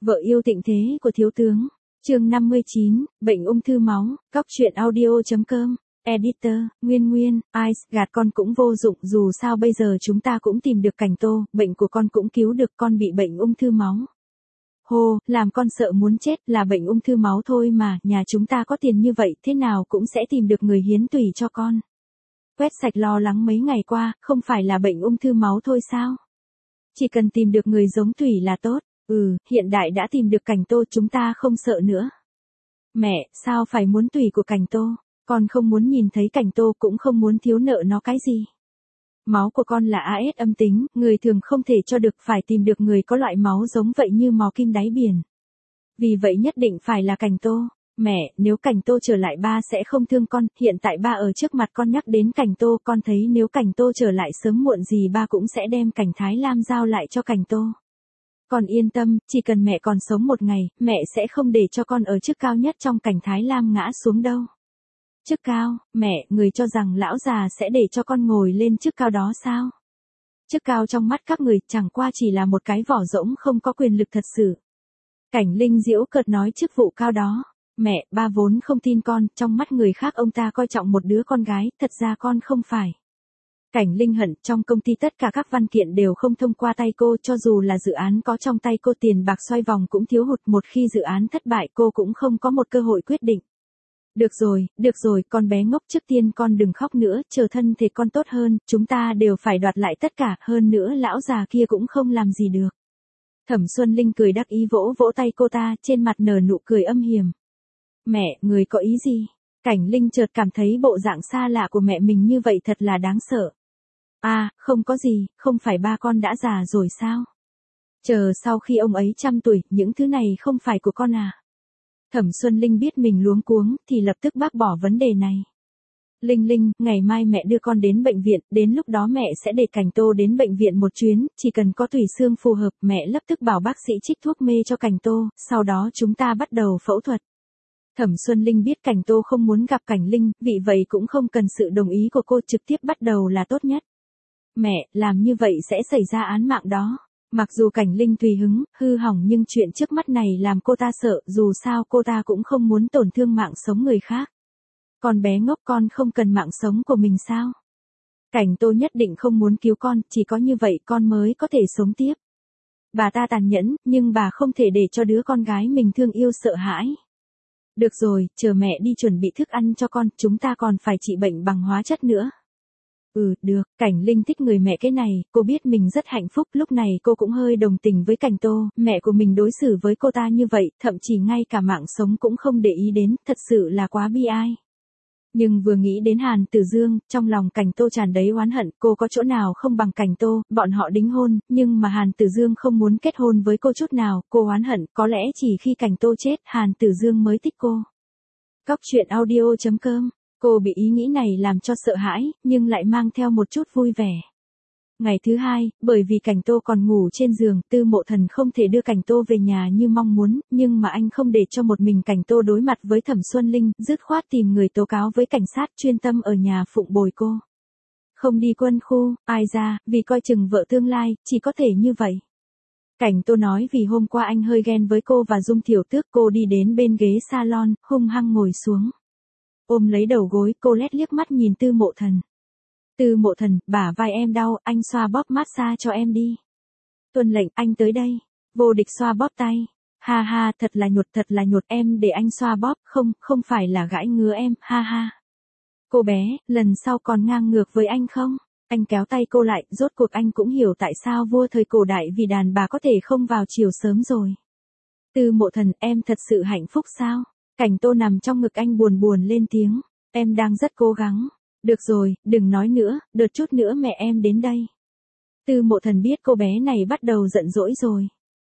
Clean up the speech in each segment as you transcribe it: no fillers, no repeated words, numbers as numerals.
Vợ yêu tịnh thế của thiếu tướng. Chương 59, bệnh ung thư máu, Cóc truyện audio.com. Editor, Nguyên, Ice, gạt con cũng vô dụng, dù sao bây giờ chúng ta cũng tìm được Cảnh Tô, bệnh của con cũng cứu được, con bị bệnh ung thư máu. Hô, làm con sợ muốn chết, là bệnh ung thư máu thôi mà, nhà chúng ta có tiền như vậy, thế nào cũng sẽ tìm được người hiến tủy cho con. Quét sạch lo lắng mấy ngày qua, không phải là bệnh ung thư máu thôi sao? Chỉ cần tìm được người giống tủy là tốt. Hiện đại đã tìm được Cảnh Tô, chúng ta không sợ nữa. Mẹ, sao phải muốn tủy của Cảnh Tô? Con không muốn nhìn thấy Cảnh Tô, cũng không muốn thiếu nợ nó cái gì. Máu của con là AS âm tính, người thường không thể cho được, phải tìm được người có loại máu giống vậy như mò kim đáy biển. Vì vậy nhất định phải là Cảnh Tô. Mẹ, nếu Cảnh Tô trở lại ba sẽ không thương con, hiện tại ba ở trước mặt con nhắc đến Cảnh Tô, con thấy nếu Cảnh Tô trở lại sớm muộn gì ba cũng sẽ đem Cảnh Thái Lam giao lại cho Cảnh Tô. Con yên tâm, chỉ cần mẹ còn sống một ngày, mẹ sẽ không để cho con ở chức cao nhất trong Cảnh Thái Lam ngã xuống đâu. Chức cao, mẹ, người cho rằng lão già sẽ để cho con ngồi lên chức cao đó sao? Chức cao trong mắt các người chẳng qua chỉ là một cái vỏ rỗng không có quyền lực thật sự. Cảnh Linh giễu cợt nói chức vụ cao đó. Mẹ, ba vốn không tin con, trong mắt người khác ông ta coi trọng một đứa con gái, thật ra con không phải. Cảnh Linh hận, trong công ty tất cả các văn kiện đều không thông qua tay cô, cho dù là dự án có trong tay cô tiền bạc xoay vòng cũng thiếu hụt, một khi dự án thất bại cô cũng không có một cơ hội quyết định. Được rồi, con bé ngốc, trước tiên con đừng khóc nữa, chờ thân thể con tốt hơn, chúng ta đều phải đoạt lại tất cả, hơn nữa lão già kia cũng không làm gì được. Thẩm Xuân Linh cười đắc ý vỗ vỗ tay cô ta, trên mặt nở nụ cười âm hiểm. Mẹ, người có ý gì? Cảnh Linh chợt cảm thấy bộ dạng xa lạ của mẹ mình như vậy thật là đáng sợ. À, không có gì, không phải ba con đã già rồi sao? Chờ sau khi ông ấy 100 tuổi, những thứ này không phải của con à? Thẩm Xuân Linh biết mình luống cuống, thì lập tức bác bỏ vấn đề này. Linh, ngày mai mẹ đưa con đến bệnh viện, đến lúc đó mẹ sẽ để Cảnh Tô đến bệnh viện một chuyến, chỉ cần có tủy xương phù hợp, mẹ lập tức bảo bác sĩ trích thuốc mê cho Cảnh Tô, sau đó chúng ta bắt đầu phẫu thuật. Thẩm Xuân Linh biết Cảnh Tô không muốn gặp Cảnh Linh, vì vậy cũng không cần sự đồng ý của cô, trực tiếp bắt đầu là tốt nhất. Mẹ, làm như vậy sẽ xảy ra án mạng đó. Mặc dù Cảnh Linh tùy hứng, hư hỏng nhưng chuyện trước mắt này làm cô ta sợ, dù sao cô ta cũng không muốn tổn thương mạng sống người khác. Con bé ngốc, con không cần mạng sống của mình sao? Cảnh Tô nhất định không muốn cứu con, chỉ có như vậy con mới có thể sống tiếp. Bà ta tàn nhẫn, nhưng bà không thể để cho đứa con gái mình thương yêu sợ hãi. Được rồi, chờ mẹ đi chuẩn bị thức ăn cho con, chúng ta còn phải trị bệnh bằng hóa chất nữa. Được, Cảnh Linh thích người mẹ cái này, cô biết mình rất hạnh phúc, lúc này cô cũng hơi đồng tình với Cảnh Tô, mẹ của mình đối xử với cô ta như vậy, thậm chí ngay cả mạng sống cũng không để ý đến, thật sự là quá bi ai. Nhưng vừa nghĩ đến Hàn Tử Dương, trong lòng Cảnh Tô tràn đầy oán hận, cô có chỗ nào không bằng Cảnh Tô, bọn họ đính hôn, nhưng mà Hàn Tử Dương không muốn kết hôn với cô chút nào, cô oán hận, có lẽ chỉ khi Cảnh Tô chết, Hàn Tử Dương mới thích cô. Cóc truyện audio.com. Cô bị ý nghĩ này làm cho sợ hãi, nhưng lại mang theo một chút vui vẻ. Ngày thứ hai, bởi vì Cảnh Tô còn ngủ trên giường, Tư Mộ Thần không thể đưa Cảnh Tô về nhà như mong muốn, nhưng mà anh không để cho một mình Cảnh Tô đối mặt với Thẩm Xuân Linh, dứt khoát tìm người tố cáo với cảnh sát, chuyên tâm ở nhà phụng bồi cô. Không đi quân khu, ai ra, vì coi chừng vợ tương lai, chỉ có thể như vậy. Cảnh Tô nói vì hôm qua anh hơi ghen với cô và Dung Thiểu Tước, cô đi đến bên ghế salon, hung hăng ngồi xuống. Ôm lấy đầu gối, cô lét liếc mắt nhìn Tư Mộ Thần. Tư Mộ Thần, bả vai em đau, anh xoa bóp massage cho em đi. Tuân lệnh, anh tới đây. Vô Địch xoa bóp tay. Ha ha, thật là nhột em để anh xoa bóp, không phải là gãi ngứa em, ha ha. Cô bé, lần sau còn ngang ngược với anh không? Anh kéo tay cô lại, rốt cuộc anh cũng hiểu tại sao vua thời cổ đại vì đàn bà có thể không vào chiều sớm rồi. Tư Mộ Thần, em thật sự hạnh phúc sao? Cảnh Tô nằm trong ngực anh buồn buồn lên tiếng. Em đang rất cố gắng. Được rồi, đừng nói nữa, đợt chút nữa mẹ em đến đây. Tư Mộ Thần biết cô bé này bắt đầu giận dỗi rồi.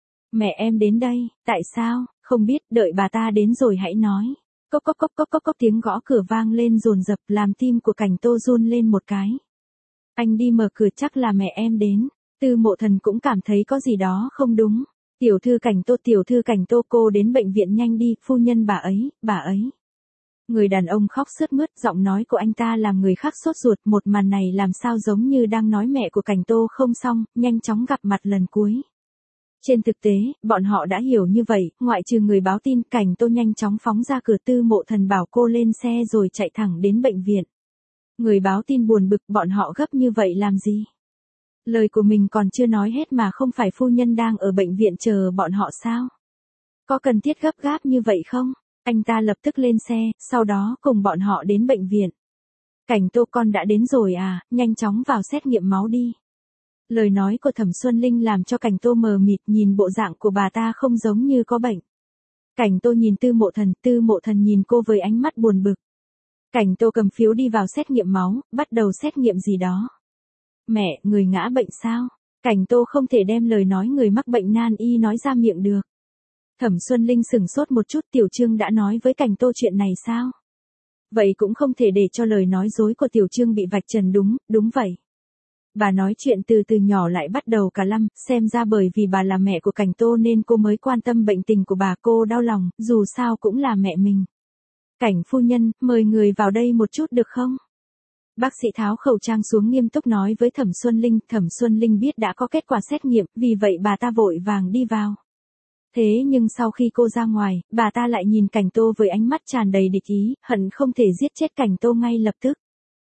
Mẹ em đến đây, tại sao? Không biết, đợi bà ta đến rồi hãy nói. Cốc tiếng gõ cửa vang lên dồn dập làm tim của Cảnh Tô run lên một cái. Anh đi mở cửa, chắc là mẹ em đến. Tư Mộ Thần cũng cảm thấy có gì đó không đúng. Tiểu thư Cảnh Tô, cô đến bệnh viện nhanh đi, phu nhân bà ấy. Người đàn ông khóc sướt mướt, giọng nói của anh ta làm người khác sốt ruột, một màn này làm sao giống như đang nói mẹ của Cảnh Tô không xong, nhanh chóng gặp mặt lần cuối. Trên thực tế, bọn họ đã hiểu như vậy, ngoại trừ người báo tin, Cảnh Tô nhanh chóng phóng ra cửa. Tư Mộ Thần bảo cô lên xe rồi chạy thẳng đến bệnh viện. Người báo tin buồn bực, bọn họ gấp như vậy làm gì? Lời của mình còn chưa nói hết mà không phải phu nhân đang ở bệnh viện chờ bọn họ sao? Có cần thiết gấp gáp như vậy không? Anh ta lập tức lên xe, sau đó cùng bọn họ đến bệnh viện. Cảnh Tô, con đã đến rồi à, nhanh chóng vào xét nghiệm máu đi. Lời nói của Thẩm Xuân Linh làm cho Cảnh Tô mờ mịt, nhìn bộ dạng của bà ta không giống như có bệnh. Cảnh Tô nhìn Tư Mộ Thần nhìn cô với ánh mắt buồn bực. Cảnh Tô cầm phiếu đi vào xét nghiệm máu, bắt đầu xét nghiệm gì đó. Mẹ, người ngã bệnh sao? Cảnh Tô không thể đem lời nói người mắc bệnh nan y nói ra miệng được. Thẩm Xuân Linh sửng sốt một chút, Tiểu Trương đã nói với Cảnh Tô chuyện này sao? Vậy cũng không thể để cho lời nói dối của Tiểu Trương bị vạch trần. Đúng vậy. Bà nói chuyện từ nhỏ lại bắt đầu cả lăm, xem ra bởi vì bà là mẹ của Cảnh Tô nên cô mới quan tâm bệnh tình của bà. Cô đau lòng, dù sao cũng là mẹ mình. Cảnh phu nhân, mời người vào đây một chút được không? Bác sĩ tháo khẩu trang xuống nghiêm túc nói với Thẩm Xuân Linh. Thẩm Xuân Linh biết đã có kết quả xét nghiệm, vì vậy bà ta vội vàng đi vào. Thế nhưng sau khi cô ra ngoài, bà ta lại nhìn Cảnh Tô với ánh mắt tràn đầy địch ý, hận không thể giết chết Cảnh Tô ngay lập tức.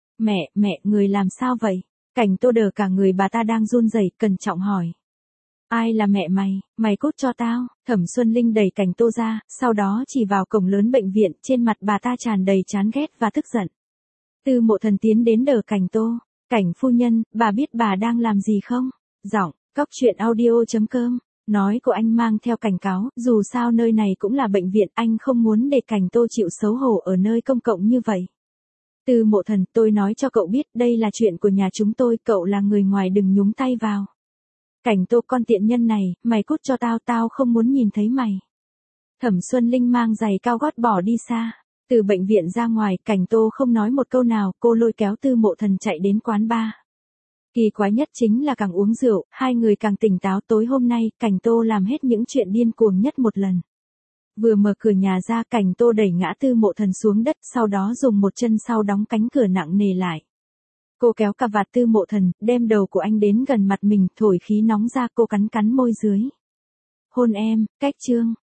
Mẹ, người làm sao vậy? Cảnh Tô đờ cả người, bà ta đang run rẩy, cẩn trọng hỏi. Ai là mẹ mày, mày cút cho tao. Thẩm Xuân Linh đẩy Cảnh Tô ra, sau đó chỉ vào cổng lớn bệnh viện, trên mặt bà ta tràn đầy chán ghét và tức giận. Tư Mộ Thần tiến đến đỡ Cảnh Tô. Cảnh phu nhân, bà biết bà đang làm gì không? Giọng, cóc truyện audio.com. Nói của anh mang theo cảnh cáo, dù sao nơi này cũng là bệnh viện, anh không muốn để Cảnh Tô chịu xấu hổ ở nơi công cộng như vậy. Tư Mộ Thần, tôi nói cho cậu biết, đây là chuyện của nhà chúng tôi, cậu là người ngoài đừng nhúng tay vào. Cảnh Tô, con tiện nhân này, mày cút cho tao không muốn nhìn thấy mày. Thẩm Xuân Linh mang giày cao gót bỏ đi xa. Từ bệnh viện ra ngoài, Cảnh Tô không nói một câu nào, cô lôi kéo Tư Mộ Thần chạy đến quán bar. Kỳ quái nhất chính là càng uống rượu, hai người càng tỉnh táo. Tối hôm nay, Cảnh Tô làm hết những chuyện điên cuồng nhất một lần. Vừa mở cửa nhà ra, Cảnh Tô đẩy ngã Tư Mộ Thần xuống đất, sau đó dùng một chân sau đóng cánh cửa nặng nề lại. Cô kéo cà vạt Tư Mộ Thần, đem đầu của anh đến gần mặt mình, thổi khí nóng ra. Cô cắn môi dưới. Hôn em, cách Trương.